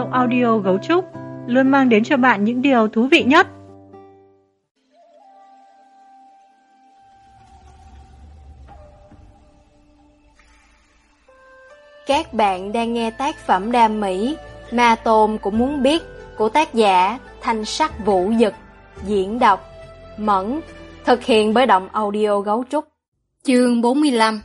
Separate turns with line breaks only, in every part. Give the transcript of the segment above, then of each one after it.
audio Gấu Trúc luôn mang đến cho bạn những điều thú vị nhất.
Các bạn đang nghe tác phẩm đam mỹ Ma Tôn Cũng Muốn Biết của tác giả Thanh Sắc Vũ Dực, diễn đọc Mẫn, thực hiện bởi Động Audio Gấu Trúc. Chương 45.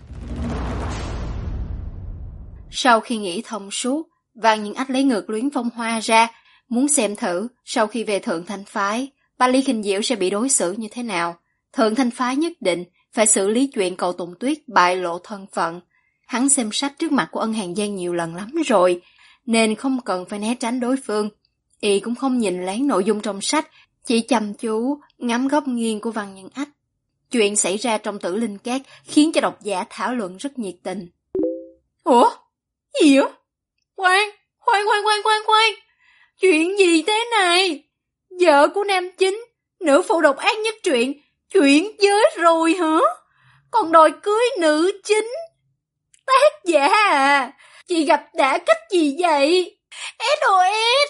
Sau khi nghĩ thông suốt, Văn Nhân Ách lấy ngược Luyến Phong Hoa ra, muốn xem thử sau khi về Thượng Thanh Phái, Bách Lý Khinh Diễu sẽ bị đối xử như thế nào. Thượng Thanh Phái nhất định phải xử lý chuyện Cầu Tùng Tuyết bại lộ thân phận. Hắn xem sách trước mặt của Ân Hàn Giang nhiều lần lắm rồi, nên không cần phải né tránh đối phương. Y cũng không nhìn lén nội dung trong sách, chỉ chăm chú ngắm góc nghiêng của Văn Nhân Ách. Chuyện xảy ra trong Tử Linh Cát khiến cho độc giả thảo luận rất nhiệt tình. Ủa? Gì á? Khoan! Chuyện gì thế này? Vợ của nam chính, nữ phụ độc ác nhất truyện, chuyển giới rồi hả? Còn đòi cưới nữ chính? Tác giả à, chị gặp đã cách gì vậy? SOS!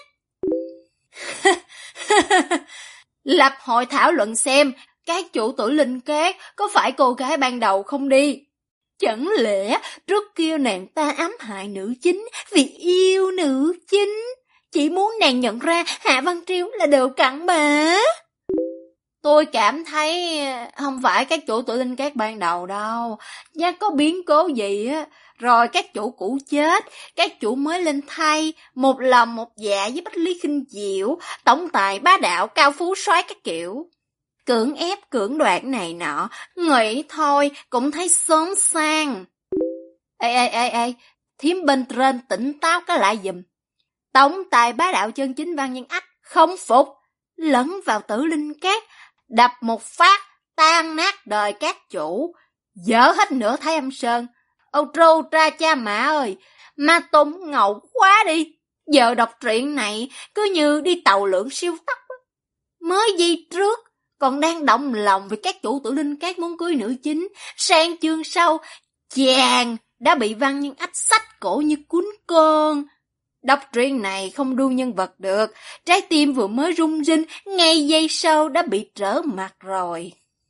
Lập hội thảo luận xem các chủ Tử Linh Cát có phải cô gái ban đầu không đi? Chẳng lẽ trước kia nàng ta ám hại nữ chính vì yêu nữ chính? Chỉ muốn nàng nhận ra Hạ Văn Triều là đồ cặn bã. Tôi cảm thấy không phải các chủ Tử Linh Cát ban đầu đâu. Chắc có biến cố gì á, rồi các chủ cũ chết, các chủ mới lên thay, một lòng một dạ với Bách Lý Khinh Diễu, tổng tài bá đạo cao phú soái các kiểu. Cưỡng ép cưỡng đoạt này nọ, nghĩ thôi cũng thấy xóm sang. Ê, thím bên trên tỉnh táo cái lại giùm. Tổng tài bá đạo chân chính Văn Nhân Ách không phục, lẫn vào Tử Linh Cát, đập một phát tan nát đời các chủ, dỡ hết nửa Thái Âm Sơn. Âu trâu tra cha mã ơi, Ma Tôn ngầu quá đi. Giờ đọc truyện này cứ như đi tàu lượn siêu tốc. Mới giây trước còn đang động lòng vì các chủ Tử Linh Cát muốn cưới nữ chính, sang chương sau chàng đã bị Văn Nhân Ách xách cổ như cuốn con. Đọc truyện này không đu nhân vật được, trái tim vừa mới rung rinh, ngay giây sau đã bị trở mặt rồi.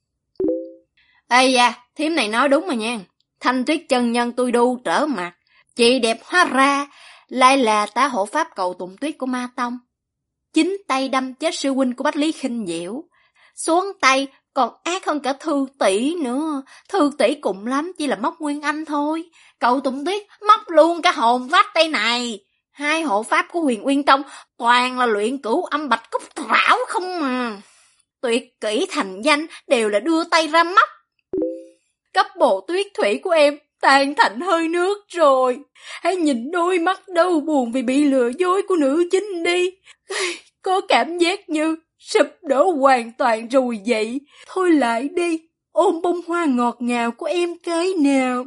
Ây da, thím này nói đúng rồi nha. Thanh Tuyết chân nhân tôi đu trở mặt, chị đẹp hóa ra lại là tá hộ pháp Cầu Tùng Tuyết của Ma Tông. Chính tay đâm chết sư huynh của Bách Lý Khinh Diễu, xuống tay còn ác hơn cả Thư tỷ nữa. Thư tỷ cùng lắm chỉ là móc Nguyên Anh thôi, Cầu Tùng Tuyết móc luôn cả hồn vách tay này. Hai hộ pháp của Huyền Uyên Tông toàn là luyện cửu âm bạch cúc rảo không mà. Tuyệt kỹ thành danh đều là đưa tay ra móc. Cấp bộ tuyết thủy của em tan thành hơi nước rồi. Hãy nhìn đôi mắt đau buồn vì bị lừa dối của nữ chính đi. Có cảm giác như sụp đổ hoàn toàn rồi vậy. Thôi lại đi, ôm bông hoa ngọt ngào của em cái nào.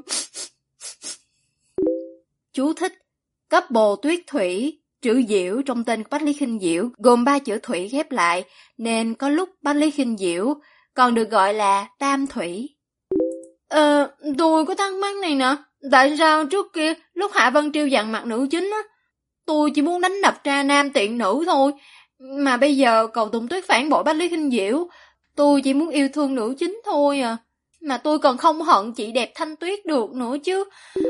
Chú thích: cấp bồ tuyết thủy, chữ Diễu trong tên của Bách Lý Khinh Diễu gồm 3 chữ thủy ghép lại, nên có lúc Bách Lý Khinh Diễu còn được gọi là Tam Thủy. Tôi có thắc mắc này nè, tại sao trước kia lúc Hạ Văn Triều dặn mặt nữ chính á, tôi chỉ muốn đánh đập tra nam tiện nữ thôi, mà bây giờ Cầu Tùng Tuyết phản bội Bách Lý Khinh Diễu, tôi chỉ muốn yêu thương nữ chính thôi à, mà tôi còn không hận chị đẹp Thanh Tuyết được nữa chứ.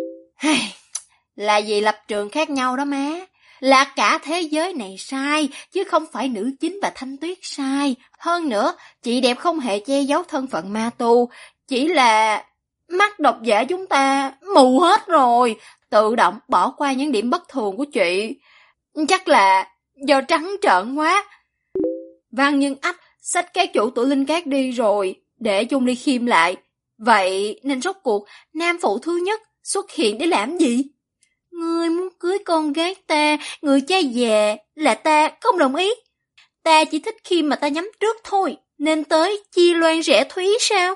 Là vì lập trường khác nhau đó má, là cả thế giới này sai, chứ không phải nữ chính và Thanh Tuyết sai. Hơn nữa, chị đẹp không hề che giấu thân phận ma tu, chỉ là mắt độc giả chúng ta mù hết rồi, tự động bỏ qua những điểm bất thường của chị. Chắc là do trắng trợn quá. Văn Nhân Ách xách các chủ Tử Linh Cát đi rồi, để Chung Ly Khiêm lại. Vậy nên rốt cuộc nam phụ thứ nhất xuất hiện để làm gì? Ngươi muốn cưới con gái ta, người cha già, là ta không đồng ý. Ta chỉ thích khi mà ta nhắm trước thôi, nên tới chi loan rẻ thúy sao?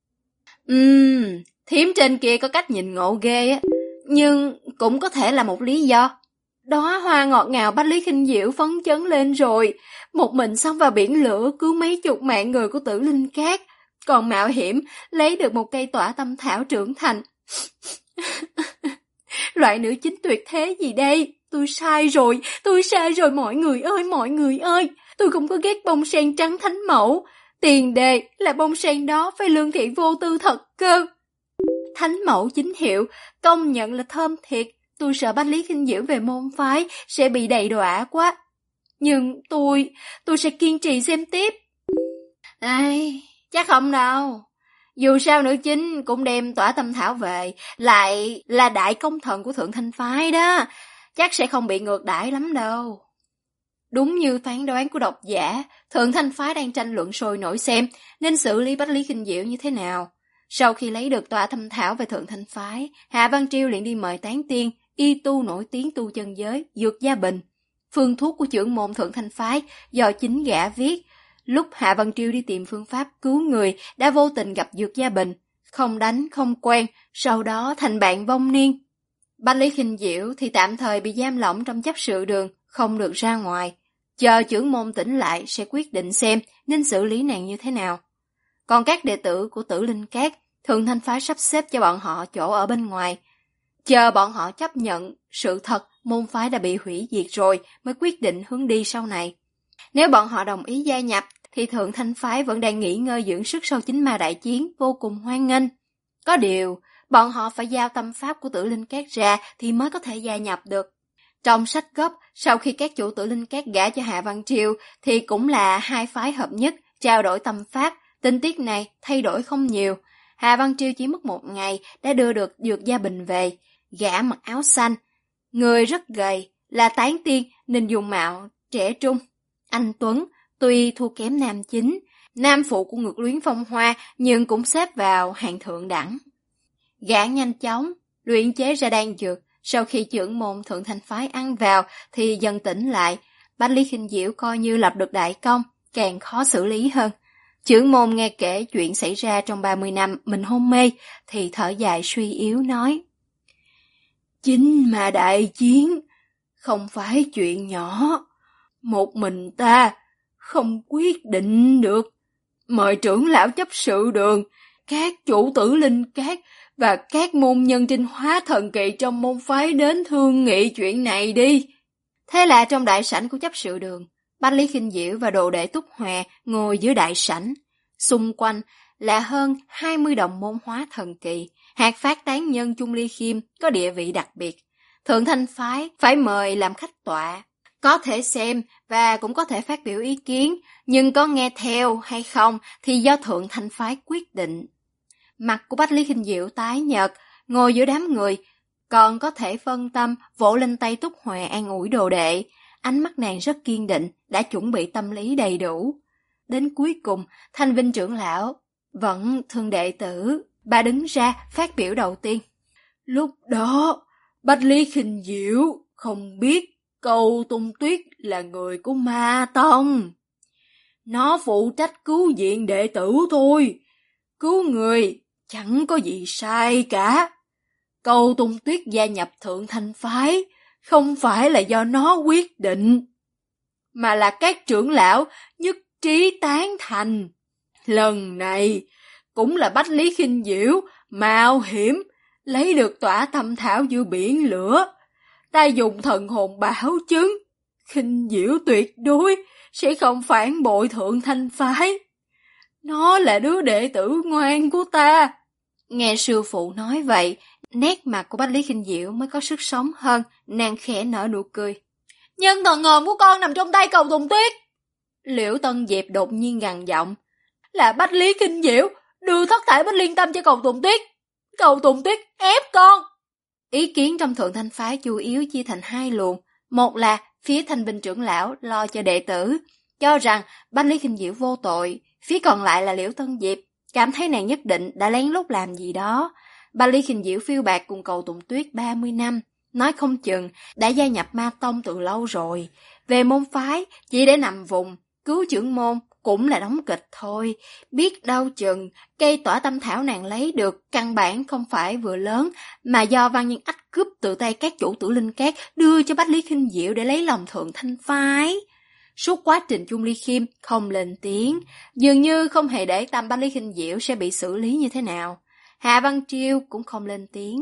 Thím trên kia có cách nhìn ngộ ghê á, nhưng cũng có thể là một lý do. Đóa hoa ngọt ngào Bách Lý Khinh Diễu phấn chấn lên rồi, một mình xông vào biển lửa cứu mấy chục mạng người của Tử Linh Cát, còn mạo hiểm lấy được một cây tỏa tâm thảo trưởng thành. Loại nữ chính tuyệt thế gì đây? tôi sai rồi mọi người ơi. Tôi không có ghét bông sen trắng thánh mẫu. Tiền đề là bông sen đó phải lương thiện vô tư thật cơ. Thánh mẫu chính hiệu, công nhận là thơm thiệt. Tôi sợ Bách Lý Kinh Diễu về môn phái sẽ bị đầy đọa quá. Nhưng tôi sẽ kiên trì xem tiếp. Ai, chắc không đâu. Dù sao nữ chính cũng đem Tỏa Tâm Thảo về, lại là đại công thần của Thượng Thanh Phái đó. Chắc sẽ không bị ngược đãi lắm đâu. Đúng như phán đoán của độc giả, Thượng Thanh Phái đang tranh luận sôi nổi xem nên xử lý Bách Lý Kinh Diễu như thế nào. Sau khi lấy được Tỏa Tâm Thảo về Thượng Thanh Phái, Hạ Văn Triêu liền đi mời tán tiên, y tu nổi tiếng tu chân giới, Dược Gia Bình. Phương thuốc của trưởng môn Thượng Thanh Phái do chính gã viết. Lúc Hạ Văn Triêu đi tìm phương pháp cứu người đã vô tình gặp Dược Gia Bình. Không đánh, không quen, sau đó thành bạn vong niên. Bách Lý Kinh Diễu thì tạm thời bị giam lỏng trong chấp sự đường, không được ra ngoài. Chờ trưởng môn tỉnh lại sẽ quyết định xem nên xử lý nàng như thế nào. Còn các đệ tử của Tử Linh Cát, Thượng Thanh Phái sắp xếp cho bọn họ chỗ ở bên ngoài. Chờ bọn họ chấp nhận sự thật môn phái đã bị hủy diệt rồi mới quyết định hướng đi sau này. Nếu bọn họ đồng ý gia nhập thì Thượng Thanh Phái vẫn đang nghỉ ngơi dưỡng sức sau chính ma đại chiến, vô cùng hoan nghênh. Có điều, bọn họ phải giao tâm pháp của Tử Linh Cát ra thì mới có thể gia nhập được. Trong sách gốc, sau khi các chủ Tử Linh Cát gả cho Hạ Văn Triều thì cũng là hai phái hợp nhất, trao đổi tâm pháp. Tình tiết này thay đổi không nhiều. Hạ Văn Triều chỉ mất 1 ngày đã đưa được Dược Gia Bình về. Gã mặc áo xanh, người rất gầy, là tán tiên nên dùng mạo trẻ trung. Anh Tuấn tuy thua kém nam chính, nam phụ của Ngược Luyến Phong Hoa nhưng cũng xếp vào hạng thượng đẳng. Gã nhanh chóng luyện chế ra đan dược, sau khi trưởng môn Thượng Thanh Phái ăn vào thì dần tỉnh lại. Bách Lý Kinh Diễu coi như lập được đại công, càng khó xử lý hơn. Trưởng môn nghe kể chuyện xảy ra trong 30 năm mình hôn mê thì thở dài suy yếu nói: Chính mà đại chiến không phải chuyện nhỏ, một mình ta không quyết định được. Mời trưởng lão chấp sự đường, các chủ Tử Linh Cát và các môn nhân trinh hóa thần kỳ trong môn phái đến thương nghị chuyện này đi. Thế là trong đại sảnh của chấp sự đường, Bách Lý Kinh Diễu và đồ đệ Túc Hòa ngồi dưới đại sảnh. Xung quanh là hơn 20 đồng môn hóa thần kỳ. Hạt phát tán nhân Chung Ly Khiêm có địa vị đặc biệt. Thượng Thanh Phái phải mời làm khách tọa. Có thể xem và cũng có thể phát biểu ý kiến, nhưng có nghe theo hay không thì do Thượng Thanh Phái quyết định. Mặt của Bách Lý Kinh Diễu tái nhợt, ngồi giữa đám người, còn có thể phân tâm vỗ lên tay Túc Hòa an ủi đồ đệ. Ánh mắt nàng rất kiên định, đã chuẩn bị tâm lý đầy đủ. Đến cuối cùng, Thanh Vinh trưởng lão vẫn thương đệ tử. Bà đứng ra phát biểu đầu tiên. Lúc đó, Bách Lý Kinh Diễu không biết Cầu Tung Tuyết là người của Ma Tông. Nó phụ trách cứu viện đệ tử thôi. Cứu người chẳng có gì sai cả. Cầu Tung Tuyết gia nhập Thượng Thanh Phái không phải là do nó quyết định, mà là các trưởng lão nhất trí tán thành. Lần này cũng là Bách Lý Kinh Diễu mạo hiểm lấy được Tỏa Tâm Thảo giữa biển lửa. Ta dùng thần hồn bảo chứng Kinh Diễu tuyệt đối sẽ không phản bội Thượng Thanh Phái. Nó là đứa đệ tử ngoan của ta. Nghe sư phụ nói vậy, nét mặt của Bách Lý Kinh Diễu mới có sức sống hơn, nàng khẽ nở nụ cười. Nhưng thần hồn của con nằm trong tay Cầu Tùng Tuyết. Liễu Tân Diệp đột nhiên gằn giọng. Là Bách Lý Kinh Diễu đưa thất thải Bách Liên Tâm cho Cầu Tùng Tuyết. Cầu Tùng Tuyết ép con. Ý kiến trong Thượng Thanh Phái chủ yếu chia thành hai luồng. Một là phía Thanh Vinh trưởng lão lo cho đệ tử, cho rằng Bách Lý Kinh Diễu vô tội. Phía còn lại là Liễu Tân Diệp, cảm thấy nàng nhất định đã lén lút làm gì đó. Bách Lý Kinh Diễu phiêu bạt cùng Cầu Tùng Tuyết 30 năm, nói không chừng đã gia nhập Ma Tông từ lâu rồi. Về môn phái, chỉ để nằm vùng, cứu trưởng môn cũng là đóng kịch thôi. Biết đâu chừng, cây Tỏa Tâm Thảo nàng lấy được căn bản không phải vừa lớn, mà do Văn Nhân Ách cướp từ tay các chủ Tử Linh Cát đưa cho Bách Lý Kinh Diễu để lấy lòng Thượng Thanh Phái. Suốt quá trình Chung Ly Khiêm không lên tiếng, dường như không hề để tâm Bách Lý Kinh Diễu sẽ bị xử lý như thế nào. Hạ Văn Triêu cũng không lên tiếng.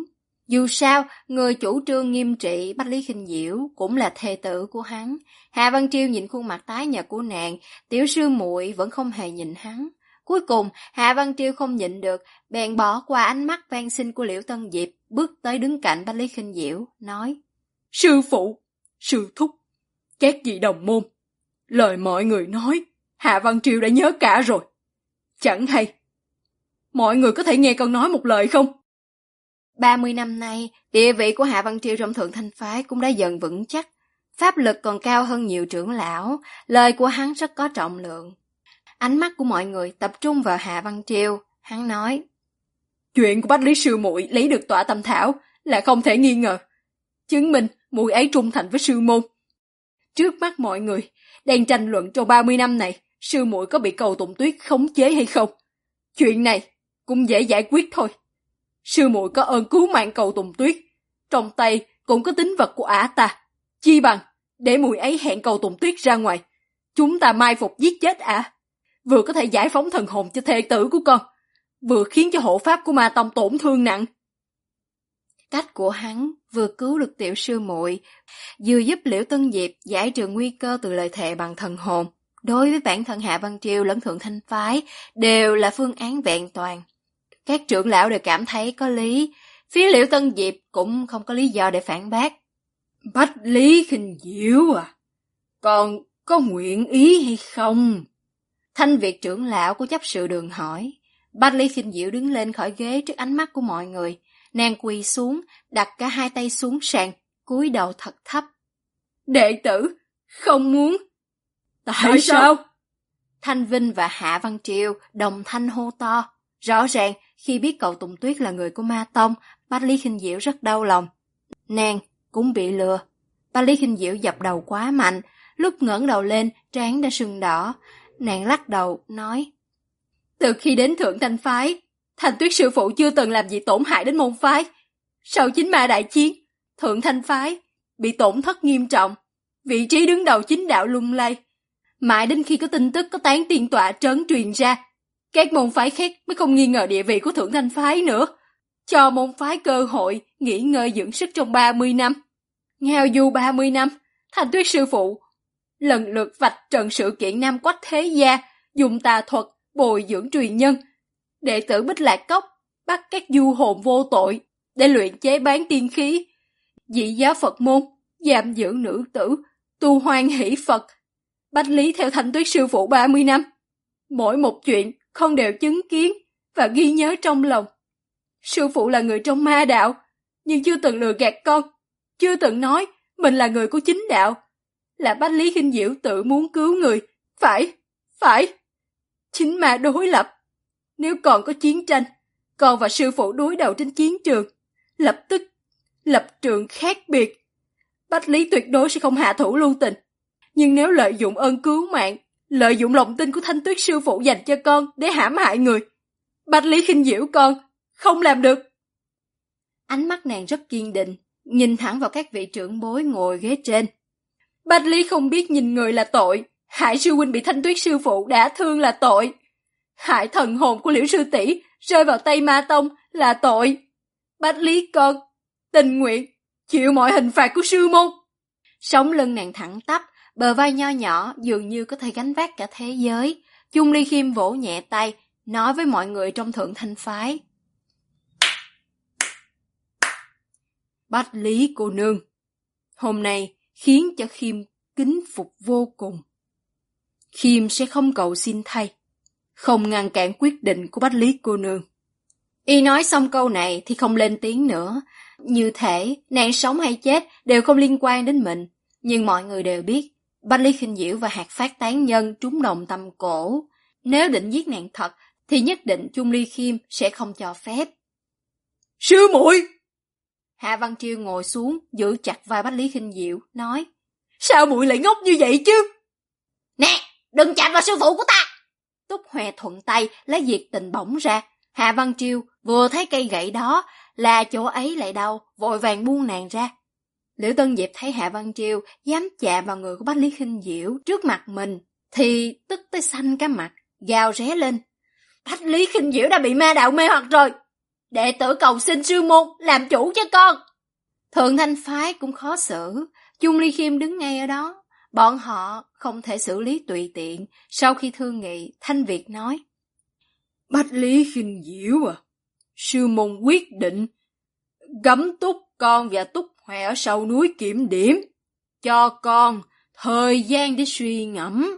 Dù sao, người chủ trương nghiêm trị Bách Lý Khinh Diễu cũng là thê tử của hắn. Hạ Văn Triêu nhìn khuôn mặt tái nhợt của nàng, tiểu sư muội vẫn không hề nhìn hắn. Cuối cùng, Hạ Văn Triêu không nhịn được, bèn bỏ qua ánh mắt van xin của Liễu Tân Diệp, bước tới đứng cạnh Bách Lý Khinh Diễu, nói: Sư phụ, sư thúc, các vị đồng môn, lời mọi người nói, Hạ Văn Triêu đã nhớ cả rồi. Chẳng hay, mọi người có thể nghe con nói một lời không? 30 năm nay, địa vị của Hạ Văn Triêu trong Thượng Thanh Phái cũng đã dần vững chắc. Pháp lực còn cao hơn nhiều trưởng lão, lời của hắn rất có trọng lượng. Ánh mắt của mọi người tập trung vào Hạ Văn Triêu, hắn nói: Chuyện của Bách Lý sư muội lấy được tọa tâm thảo là không thể nghi ngờ, chứng minh muội ấy trung thành với sư môn. Trước mắt mọi người đang tranh luận trong 30 năm này, sư muội có bị Cầu Tùng Tuyết khống chế hay không. Chuyện này cũng dễ giải quyết thôi. Sư muội có ơn cứu mạng Cầu Tùng Tuyết, trong tay cũng có tín vật của ả ta, chi bằng để muội ấy hẹn Cầu Tùng Tuyết ra ngoài, chúng ta mai phục giết chết ả, vừa có thể giải phóng thần hồn cho thê tử của con, vừa khiến cho hộ pháp của Ma Tông tổn thương nặng. Cách của hắn vừa cứu được tiểu sư muội, vừa giúp Liễu Tân Diệp giải trừ nguy cơ từ lời thề bằng thần hồn, đối với bản thân Hạ Văn Triêu lẫn Thượng Thanh Phái đều là phương án vẹn toàn. Các trưởng lão đều cảm thấy có lý, phía Liễu Tân Diệp cũng không có lý do để phản bác. Bách Lý Khinh Diễu à, con có nguyện ý hay không? Thanh Việt trưởng lão của chấp sự đường hỏi. Bách Lý Khinh Diễu đứng lên khỏi ghế trước ánh mắt của mọi người, nàng quỳ xuống, đặt cả hai tay xuống sàn, cúi đầu thật thấp. Đệ tử không muốn. Tại sao? Thanh Vinh và Hạ Văn Triều đồng thanh hô to. Rõ ràng khi biết Cầu Tùng Tuyết là người của Ma Tông, Bách Lý Khinh Diễu rất đau lòng. Nàng cũng bị lừa. Bách Lý Khinh Diễu dập đầu quá mạnh, lúc ngẩng đầu lên trán đã sưng đỏ. Nàng lắc đầu nói: Từ khi đến Thượng Thanh Phái, Thanh Tuyết sư phụ chưa từng làm gì tổn hại đến môn phái. Sau Chính Ma đại chiến, Thượng Thanh Phái bị tổn thất nghiêm trọng, vị trí đứng đầu chính đạo lung lay. Mãi đến khi có tin tức có tán tiên tọa trấn truyền ra, các môn phái khác mới không nghi ngờ địa vị của Thượng Thanh Phái nữa, cho môn phái cơ hội nghỉ ngơi dưỡng sức trong 30 năm. Ngao du 30 năm, Thanh Tuyết sư phụ lần lượt vạch trần sự kiện Nam Quách thế gia, dùng tà thuật bồi dưỡng truyền nhân. Đệ tử Bích Lạc Cốc bắt các du hồn vô tội để luyện chế bán tiên khí. Dị giáo Phật môn giam giữ nữ tử, tu hoan hỷ Phật. Bách Lý theo Thanh Tuyết sư phụ 30 năm, mỗi một chuyện con đều chứng kiến và ghi nhớ trong lòng. Sư phụ là người trong ma đạo, nhưng chưa từng lừa gạt con, chưa từng nói mình là người của chính đạo. Là Bách Lý Khinh Diễu tự muốn cứu người, phải. Chính ma đối lập. Nếu còn có chiến tranh, con và sư phụ đối đầu trên chiến trường, lập tức lập trường khác biệt. Bách Lý tuyệt đối sẽ không hạ thủ lưu tình. Nhưng nếu lợi dụng ơn cứu mạng, lợi dụng lòng tin của Thanh Tuyết sư phụ dành cho con để hãm hại người, Bách Lý Khinh Diễu con không làm được. Ánh mắt nàng rất kiên định, nhìn thẳng vào các vị trưởng bối ngồi ghế trên. Bách Lý không biết nhìn người là tội, hại sư huynh bị Thanh Tuyết sư phụ đả thương là tội, hại thần hồn của Liễu sư tỷ rơi vào tay Ma Tông là tội. Bách Lý con tình nguyện chịu mọi hình phạt của sư môn. Sống lưng nàng thẳng tắp, bờ vai nho nhỏ dường như có thể gánh vác cả thế giới. Chung Ly Khiêm vỗ nhẹ tay, nói với mọi người trong Thượng Thanh Phái: Bách Lý cô nương, hôm nay khiến cho Khiêm kính phục vô cùng. Khiêm sẽ không cầu xin thay, không ngăn cản quyết định của Bách Lý cô nương. Y nói xong câu này thì không lên tiếng nữa. Như thể nàng sống hay chết đều không liên quan đến mình. Nhưng mọi người đều biết Bách Lý Khinh Diễu và Hạt Phát tán nhân trúng đồng tâm cổ. Nếu định giết nàng thật thì nhất định Chung Ly Khiêm sẽ không cho phép. Sư muội! Hạ Văn Triêu ngồi xuống giữ chặt vai Bách Lý Khinh Diễu, nói: Sao muội lại ngốc như vậy chứ? Nè, đừng chạm vào sư phụ của ta! Túc Hoè thuận tay lấy diệt tình bổng ra. Hạ Văn Triêu vừa thấy cây gậy đó là chỗ ấy lại đau, vội vàng buông nàng ra. Liễu Tân Diệp thấy Hạ Văn Triêu dám chạm vào người của Bách Lý Khinh Diễu trước mặt mình thì tức tới xanh cả mặt, gào ré lên: Bách Lý Khinh Diễu đã bị ma đạo mê hoặc rồi, đệ tử cầu xin sư môn làm chủ cho con. Thượng Thanh phái cũng khó xử, Chung Ly Khiêm đứng ngay ở đó. Bọn họ không thể xử lý tùy tiện. Sau khi thương nghị, Thanh Việt nói: Bách Lý Khinh Diệu à, sư môn quyết định cấm Túc con và Túc Huệ ở sau núi kiểm điểm, cho con thời gian để suy ngẫm.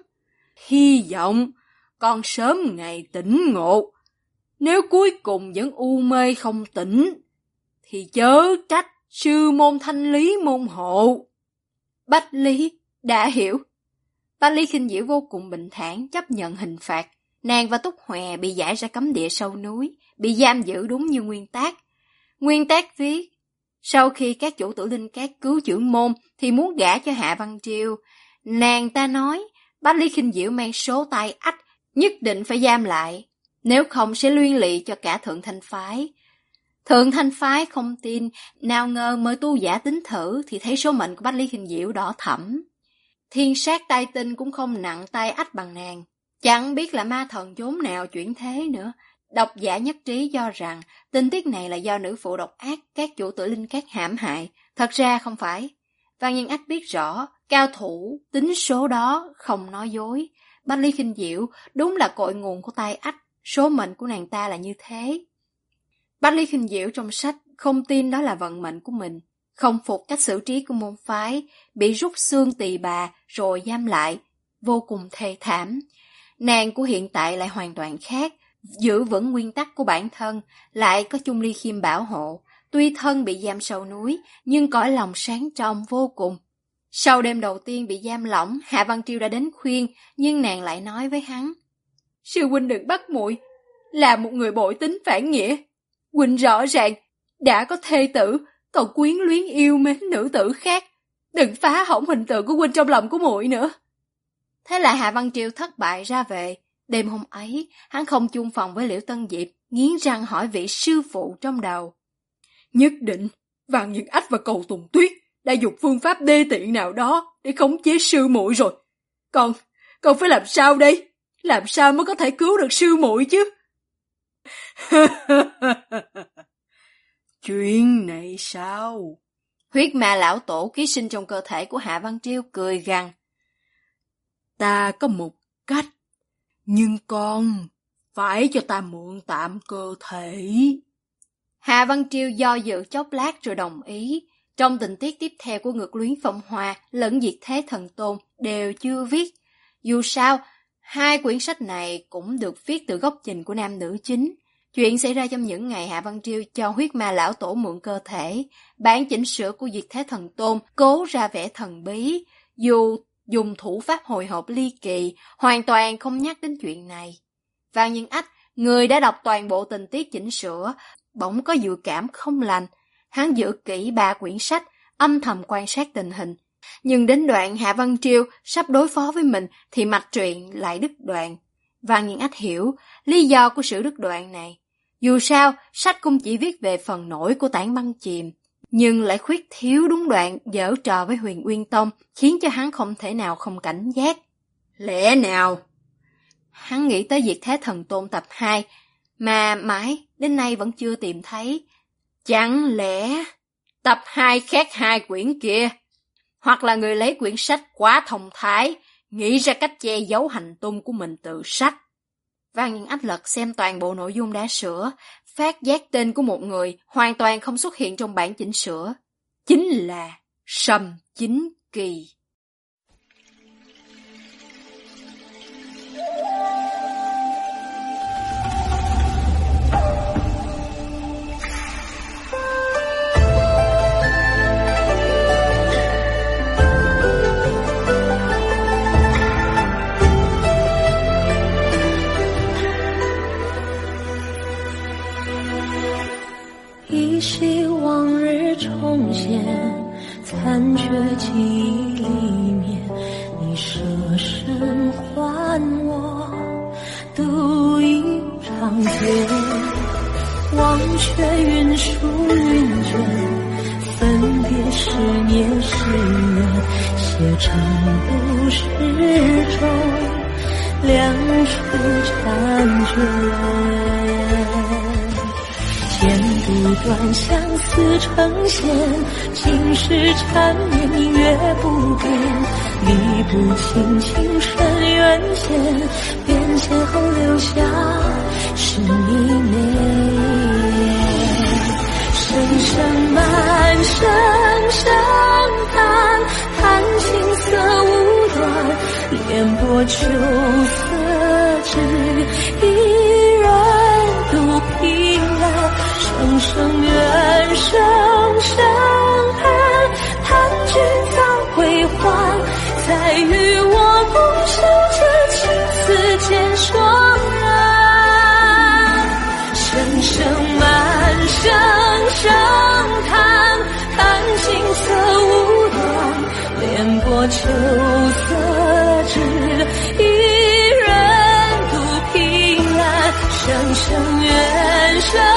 Hy vọng con sớm ngày tỉnh ngộ. Nếu cuối cùng vẫn u mê không tỉnh, thì chớ trách sư môn thanh lý môn hộ. Bách Lý đã hiểu. Bách Lý Khinh Diệu vô cùng bình thản chấp nhận hình phạt. Nàng và Túc Hòe bị giải ra cấm địa sâu núi, bị giam giữ đúng như nguyên tác. Nguyên tác viết, sau khi các chủ tử Linh Cát cứu trưởng môn thì muốn gả cho Hạ Văn Triều. Nàng ta nói, Bách Lý Khinh Diệu mang số tay ách, nhất định phải giam lại, nếu không sẽ liên lụy cho cả Thượng Thanh phái. Thượng Thanh phái không tin, nào ngờ mời tu giả tính thử thì thấy số mệnh của Bách Lý Khinh Diệu đỏ thẫm. Thiên sát tai tinh cũng không nặng tay ách bằng nàng, chẳng biết là ma thần chốn nào chuyển thế nữa. Độc giả nhất trí cho rằng tình tiết này là do nữ phụ độc ác các chủ tử Linh Cát hãm hại. Thật ra không phải. Văn Nhân Ách biết rõ, cao thủ tính số đó không nói dối. Bách Lý Khinh Diệu đúng là cội nguồn của tai ách, số mệnh của nàng ta là như thế. Bách Lý Khinh Diệu trong sách không tin đó là vận mệnh của mình, không phục cách xử trí của môn phái, bị rút xương tỳ bà rồi giam lại, vô cùng thê thảm. Nàng của hiện tại lại hoàn toàn khác, giữ vững nguyên tắc của bản thân, lại có Chung Ly Khiêm bảo hộ. Tuy thân bị giam sâu núi, nhưng cõi lòng sáng trong vô cùng. Sau đêm đầu tiên bị giam lỏng, Hạ Văn Triều đã đến khuyên, nhưng nàng lại nói với hắn: Sư huynh đừng bắt muội, là một người bội tính phản nghĩa. Huynh rõ ràng đã có thê tử, còn quyến luyến yêu mến nữ tử khác. Đừng phá hỏng hình tượng của huynh trong lòng của muội nữa. Thế là Hạ Văn Triều thất bại ra về. Đêm hôm ấy, hắn không chung phòng với Liễu Tân Diệp, nghiến răng hỏi vị sư phụ trong đầu. Nhất định, Văn Nhân Ách và Cầu Tùng Tuyết đã dùng phương pháp đê tiện nào đó để khống chế sư muội rồi. Con phải làm sao đây? Làm sao mới có thể cứu được sư muội chứ? Chuyện này sao? Huyết ma lão tổ ký sinh trong cơ thể của Hạ Văn Triều cười gằn. Ta có một cách, nhưng con phải cho ta mượn tạm cơ thể. Hạ Văn Triều do dự chốc lát rồi đồng ý. Trong tình tiết tiếp theo của Ngược Luyến Phong Hoa lẫn Diệt Thế Thần Tôn đều chưa viết. Dù sao, hai quyển sách này cũng được viết từ góc nhìn của nam nữ chính. Chuyện xảy ra trong những ngày Hạ Văn Triều cho huyết ma lão tổ mượn cơ thể. Bản chỉnh sửa của Diệt Thế Thần Tôn cố ra vẻ thần bí, dù dùng thủ pháp hồi hộp ly kỳ, hoàn toàn không nhắc đến chuyện này. Văn Nhân Ách, người đã đọc toàn bộ tình tiết chỉnh sửa, bỗng có dự cảm không lành. Hắn giữ kỹ 3 quyển sách, âm thầm quan sát tình hình. Nhưng đến đoạn Hạ Văn Triều sắp đối phó với mình thì mạch truyện lại đứt đoạn. Văn Nhân Ách hiểu lý do của sự đứt đoạn này. Dù sao, sách cũng chỉ viết về phần nổi của Tản Băng Chìm, nhưng lại khuyết thiếu đúng đoạn giở trò với Huyền Uyên Tông, khiến cho hắn không thể nào không cảnh giác. Lẽ nào? Hắn nghĩ tới Diệt Thế Thần Tôn tập 2, mà mãi đến nay vẫn chưa tìm thấy. Chẳng lẽ tập 2 khác 2 quyển kia? Hoặc là người lấy quyển sách quá thông thái, nghĩ ra cách che giấu hành tung của mình từ sách. Văn Nhân Ách lật xem toàn bộ nội dung đã sửa, phát giác tên của một người hoàn toàn không xuất hiện trong bản chỉnh sửa. Chính là Sầm Chính Kỳ.
依稀往日重现，残缺记忆里面，你舍身还我独一长剑，忘却云舒云卷，分别十年十年，写成故事中两处婵娟。 不断相思成线，今世缠绵明月不变，理不清情深缘浅，变迁后留下是你美。声声满声声叹，叹青涩无端，莲波秋色只一人独凭栏。声声怨，声声叹，叹君早归还，再与我共守这青丝渐霜染。声声满声声叹，叹青涩无端，莲波秋色只一人独凭栏。声声怨，声